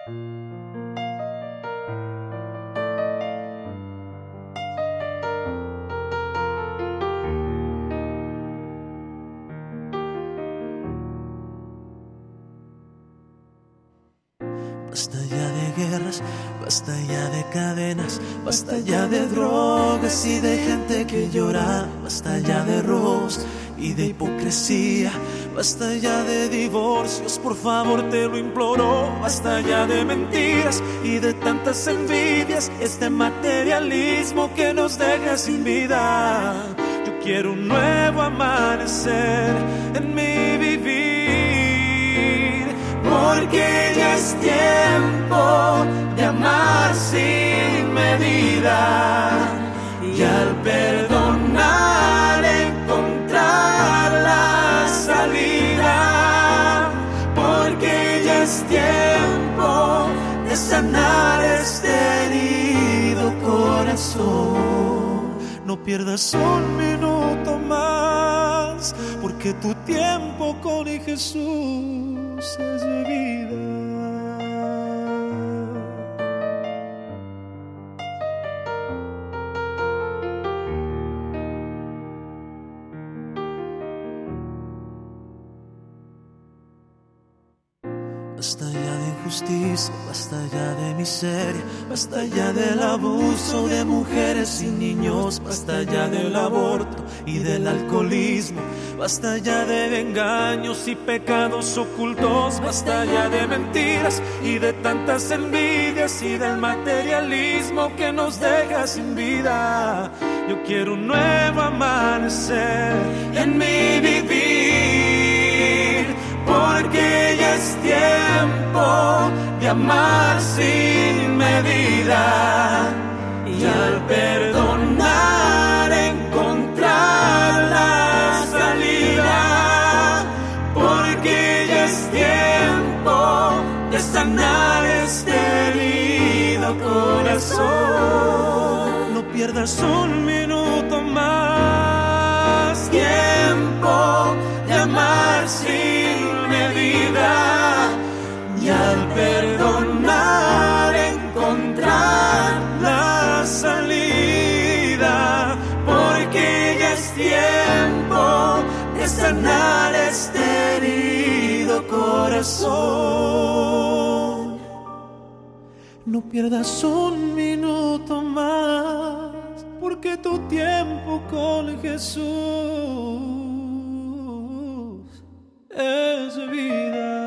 Basta ya de guerras, basta ya de cadenas, basta ya de drogas y de gente que llora, basta ya de robos y de hipocresía, basta ya de divorcios, por favor te lo imploro, basta ya de mentiras y de tantas envidias, este materialismo que nos deja sin vida. Yo quiero un nuevo amanecer en mi vivir, porque ya es tiempo de amar sin medida y al perdonar encontrar la salida, porque ya es tiempo de sanar este herido corazón. No pierdas un minuto más, porque tu tiempo con Jesús es de vida. Basta ya de injusticia, basta ya de miseria, basta ya del abuso de mujeres y niños, basta ya del aborto y del alcoholismo, basta ya de engaños y pecados ocultos, basta ya de mentiras y de tantas envidias y del materialismo que nos deja sin vida. Yo quiero un nuevo amanecer en mi vivir, porque ya es tiempo de amar sin medida y al perdonar encontrar la salida, porque ya es tiempo de sanar este herido corazón. No pierdas un minuto más, tiempo de amar sin medida y al perdonar encontrar la salida, porque ya es tiempo de sanar este herido corazón. No pierdas un minuto más, porque tu tiempo con Jesús es vida.